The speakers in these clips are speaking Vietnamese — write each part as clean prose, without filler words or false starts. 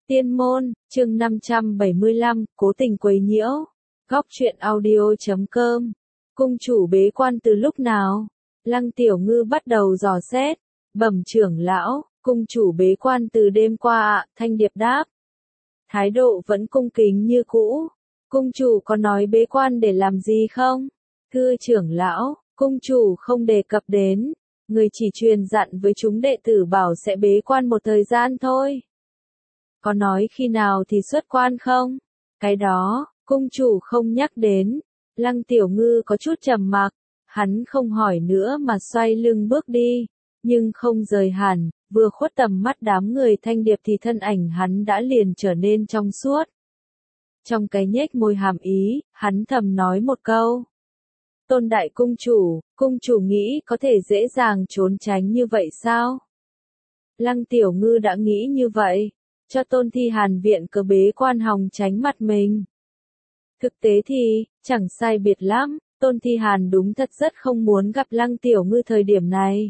Tiên môn, chương 575, cố tình quấy nhiễu. Góc truyện audio.com. Cung chủ bế quan từ lúc nào? Lăng Tiểu Ngư bắt đầu dò xét. Bẩm trưởng lão, cung chủ bế quan từ đêm qua ạ, Thanh Điệp đáp. Thái độ vẫn cung kính như cũ. Cung chủ có nói bế quan để làm gì không? Thưa trưởng lão, cung chủ không đề cập đến. Người chỉ truyền dặn với chúng đệ tử bảo sẽ bế quan một thời gian thôi. Có nói khi nào thì xuất quan không? Cái đó, cung chủ không nhắc đến. Lăng Tiểu Ngư có chút trầm mặc, hắn không hỏi nữa mà xoay lưng bước đi, nhưng không rời hẳn, vừa khuất tầm mắt đám người Thanh Điệp thì thân ảnh hắn đã liền trở nên trong suốt. Trong cái nhếch môi hàm ý, hắn thầm nói một câu. Tôn đại cung chủ nghĩ có thể dễ dàng trốn tránh như vậy sao? Lăng Tiểu Ngư đã nghĩ như vậy. Cho Tôn Thi Hàn viện cớ bế quan hòng tránh mặt mình. Thực tế thì, chẳng sai biệt lắm, Tôn Thi Hàn đúng thật rất không muốn gặp Lăng Tiểu Ngư thời điểm này.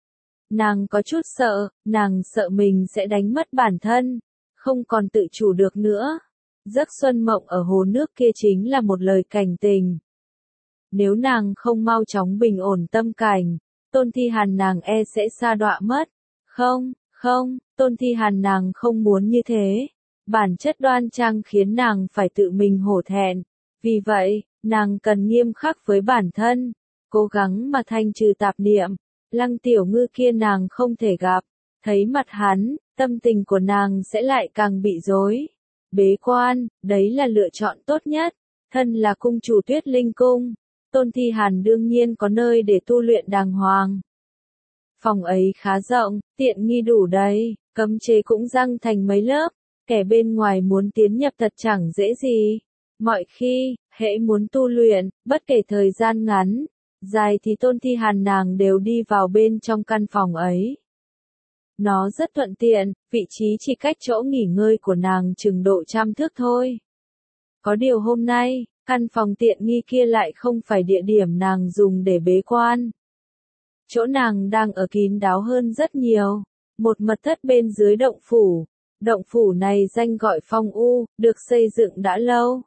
Nàng có chút sợ, nàng sợ mình sẽ đánh mất bản thân, không còn tự chủ được nữa. Giấc xuân mộng ở hồ nước kia chính là một lời cảnh tình. Nếu nàng không mau chóng bình ổn tâm cảnh, Tôn Thi Hàn nàng sẽ sa đọa mất. Không, Tôn Thi Hàn nàng không muốn như thế. Bản chất đoan trang khiến nàng phải tự mình hổ thẹn. Vì vậy, nàng cần nghiêm khắc với bản thân, cố gắng mà thanh trừ tạp niệm. Lăng Tiểu Ngư kia nàng không thể gặp, thấy mặt hắn, tâm tình của nàng sẽ lại càng bị rối. Bế quan, đấy là lựa chọn tốt nhất. Thân là cung chủ Tuyết Linh Cung, Tôn Thi Hàn đương nhiên có nơi để tu luyện đàng hoàng. Phòng ấy khá rộng, tiện nghi đủ đầy, cấm chế cũng răng thành mấy lớp, kẻ bên ngoài muốn tiến nhập thật chẳng dễ gì. Mọi khi, hễ muốn tu luyện, bất kể thời gian ngắn, dài thì Tôn Thi Hàn nàng đều đi vào bên trong căn phòng ấy. Nó rất thuận tiện, vị trí chỉ cách chỗ nghỉ ngơi của nàng chừng độ 100 thước thôi. Có điều hôm nay, căn phòng tiện nghi kia lại không phải địa điểm nàng dùng để bế quan. Chỗ nàng đang ở kín đáo hơn rất nhiều, một mật thất bên dưới động phủ. Động phủ này danh gọi Phong U, được xây dựng đã lâu.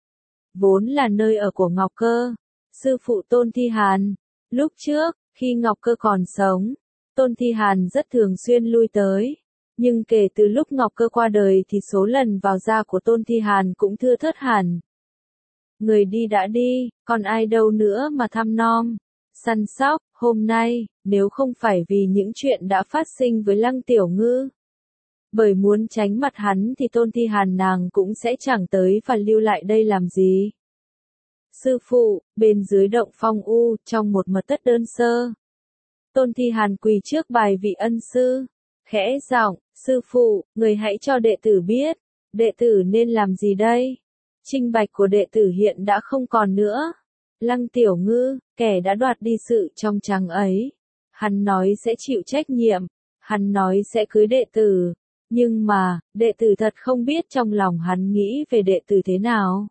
Vốn là nơi ở của Ngọc Cơ, sư phụ Tôn Thi Hàn. Lúc trước, khi Ngọc Cơ còn sống, Tôn Thi Hàn rất thường xuyên lui tới. Nhưng kể từ lúc Ngọc Cơ qua đời thì số lần vào ra của Tôn Thi Hàn cũng thưa thớt hẳn. Người đi đã đi, còn ai đâu nữa mà thăm nom, săn sóc. Hôm nay, nếu không phải vì những chuyện đã phát sinh với Lăng Tiểu Ngư, bởi muốn tránh mặt hắn thì Tôn Thi Hàn nàng cũng sẽ chẳng tới và lưu lại đây làm gì. Sư phụ, bên dưới động Phong U, trong một mật thất đơn sơ. Tôn Thi Hàn quỳ trước bài vị ân sư, khẽ giọng, sư phụ, người hãy cho đệ tử biết, đệ tử nên làm gì đây? Trinh bạch của đệ tử hiện đã không còn nữa. Lăng Tiểu Ngư, kẻ đã đoạt đi sự trong trắng ấy. Hắn nói sẽ chịu trách nhiệm, hắn nói sẽ cưới đệ tử. Nhưng mà, đệ tử thật không biết trong lòng hắn nghĩ về đệ tử thế nào.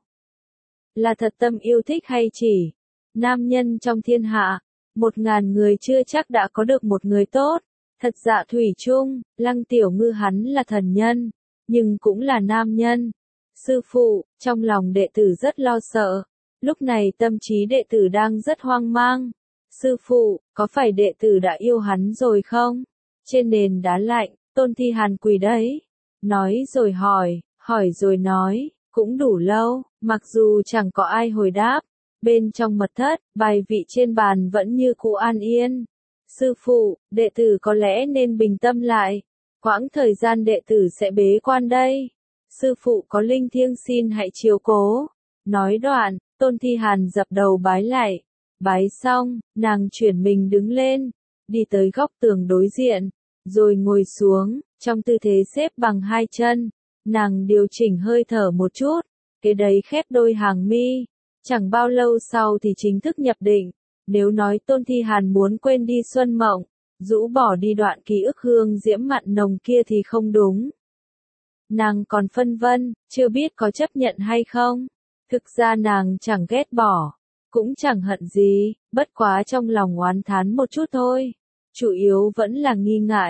Là thật tâm yêu thích hay chỉ nam nhân trong thiên hạ, 1000 người chưa chắc đã có được một người tốt. Thật dạ thủy chung, Lăng Tiểu Ngư hắn là thần nhân, nhưng cũng là nam nhân. Sư phụ, trong lòng đệ tử rất lo sợ. Lúc này tâm trí đệ tử đang rất hoang mang. Sư phụ, có phải đệ tử đã yêu hắn rồi không? Trên nền đá lạnh, Tôn Thi Hàn quỳ đấy. Nói rồi hỏi rồi nói, cũng đủ lâu, mặc dù chẳng có ai hồi đáp. Bên trong mật thất, bài vị trên bàn vẫn như cũ an yên. Sư phụ, đệ tử có lẽ nên bình tâm lại. Quãng thời gian đệ tử sẽ bế quan đây. Sư phụ có linh thiêng xin hãy chiếu cố. Nói đoạn, Tôn Thi Hàn dập đầu bái lại. Bái xong, nàng chuyển mình đứng lên, đi tới góc tường đối diện, rồi ngồi xuống, trong tư thế xếp bằng hai chân. Nàng điều chỉnh hơi thở một chút, kế đấy khép đôi hàng mi. Chẳng bao lâu sau thì chính thức nhập định. Nếu nói Tôn Thi Hàn muốn quên đi xuân mộng, rũ bỏ đi đoạn ký ức hương diễm mặn nồng kia thì không đúng. Nàng còn phân vân, chưa biết có chấp nhận hay không. Thực ra nàng chẳng ghét bỏ, cũng chẳng hận gì, bất quá trong lòng oán thán một chút thôi. Chủ yếu vẫn là nghi ngại.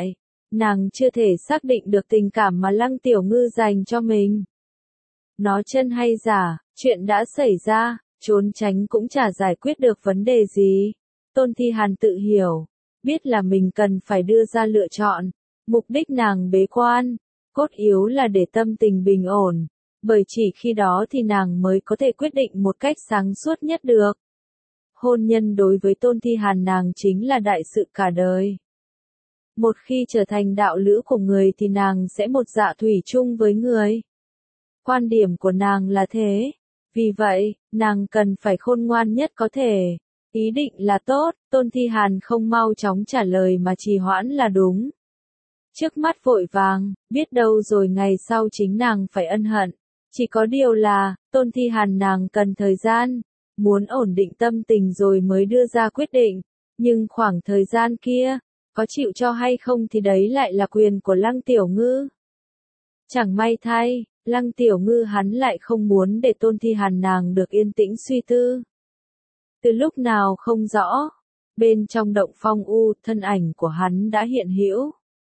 nàng chưa thể xác định được tình cảm mà Lăng Tiểu Ngư dành cho mình. Nó chân hay giả, chuyện đã xảy ra, trốn tránh cũng chả giải quyết được vấn đề gì. Tôn Thi Hàn tự hiểu, biết là mình cần phải đưa ra lựa chọn. Mục đích nàng bế quan, cốt yếu là để tâm tình bình ổn, bởi chỉ khi đó thì nàng mới có thể quyết định một cách sáng suốt nhất được. Hôn nhân đối với Tôn Thi Hàn nàng chính là đại sự cả đời. Một khi trở thành đạo lữ của người thì nàng sẽ một dạ thủy chung với người. Quan điểm của nàng là thế. Vì vậy, nàng cần phải khôn ngoan nhất có thể. Ý định là tốt, Tôn Thi Hàn không mau chóng trả lời mà trì hoãn là đúng. Trước mắt vội vàng, biết đâu rồi ngày sau chính nàng phải ân hận. Chỉ có điều là, Tôn Thi Hàn nàng cần thời gian, muốn ổn định tâm tình rồi mới đưa ra quyết định. Nhưng khoảng thời gian kia, có chịu cho hay không thì đấy lại là quyền của Lăng Tiểu Ngư. Chẳng may thay, Lăng Tiểu Ngư hắn lại không muốn để Tôn Thi Hàn nàng được yên tĩnh suy tư. Từ lúc nào không rõ, bên trong động phong u, thân ảnh của hắn đã hiện hữu.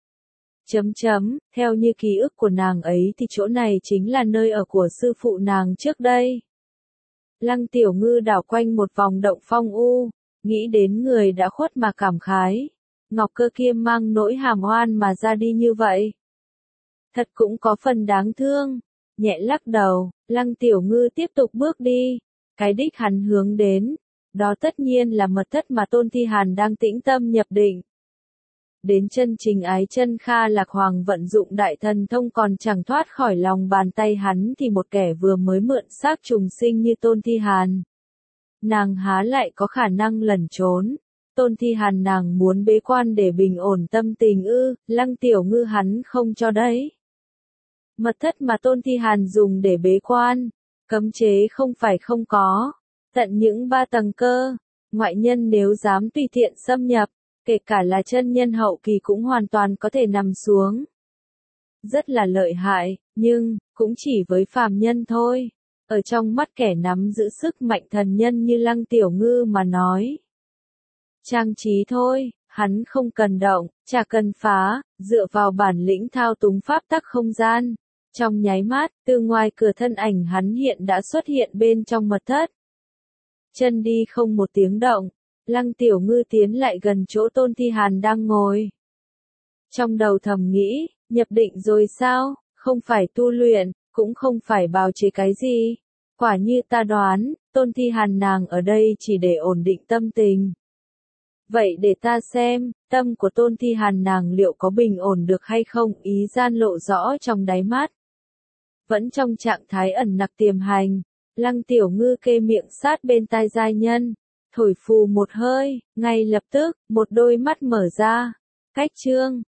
Theo như ký ức của nàng ấy thì chỗ này chính là nơi ở của sư phụ nàng trước đây. Lăng Tiểu Ngư đảo quanh một vòng động phong u, nghĩ đến người đã khuất mà cảm khái. Ngọc Cơ kia mang nỗi hàm oan mà ra đi như vậy. Thật cũng có phần đáng thương. Nhẹ lắc đầu, Lăng Tiểu Ngư tiếp tục bước đi. Cái đích hắn hướng đến, đó tất nhiên là mật thất mà Tôn Thi Hàn đang tĩnh tâm nhập định. Đến chân trình ái chân Kha Lạc Hoàng vận dụng đại thần thông còn chẳng thoát khỏi lòng bàn tay hắn thì một kẻ vừa mới mượn xác trùng sinh như Tôn Thi Hàn. Nàng há lại có khả năng lẩn trốn. Tôn Thi Hàn nàng muốn bế quan để bình ổn tâm tình ư, Lăng Tiểu Ngư hắn không cho đấy. Mật thất mà Tôn Thi Hàn dùng để bế quan, cấm chế không phải không có. Tận những 3 tầng cơ, ngoại nhân nếu dám tùy tiện xâm nhập, kể cả là chân nhân hậu kỳ cũng hoàn toàn có thể nằm xuống. Rất là lợi hại, nhưng, cũng chỉ với phàm nhân thôi. Ở trong mắt kẻ nắm giữ sức mạnh thần nhân như Lăng Tiểu Ngư mà nói. Trang trí thôi, hắn không cần động, chả cần phá, dựa vào bản lĩnh thao túng pháp tắc không gian. Trong nháy mắt, từ ngoài cửa thân ảnh hắn hiện đã xuất hiện bên trong mật thất. Chân đi không một tiếng động, Lăng Tiểu Ngư tiến lại gần chỗ Tôn Thi Hàn đang ngồi. Trong đầu thầm nghĩ, nhập định rồi sao, không phải tu luyện, cũng không phải bào chế cái gì. Quả như ta đoán, Tôn Thi Hàn nàng ở đây chỉ để ổn định tâm tình. Vậy để ta xem, tâm của Tôn Thi Hàn nàng liệu có bình ổn được hay không, ý gian lộ rõ trong đáy mắt. Vẫn trong trạng thái ẩn nặc tiềm hành, Lăng Tiểu Ngư kê miệng sát bên tai giai nhân, thổi phù một hơi, ngay lập tức, một đôi mắt mở ra. Cách chương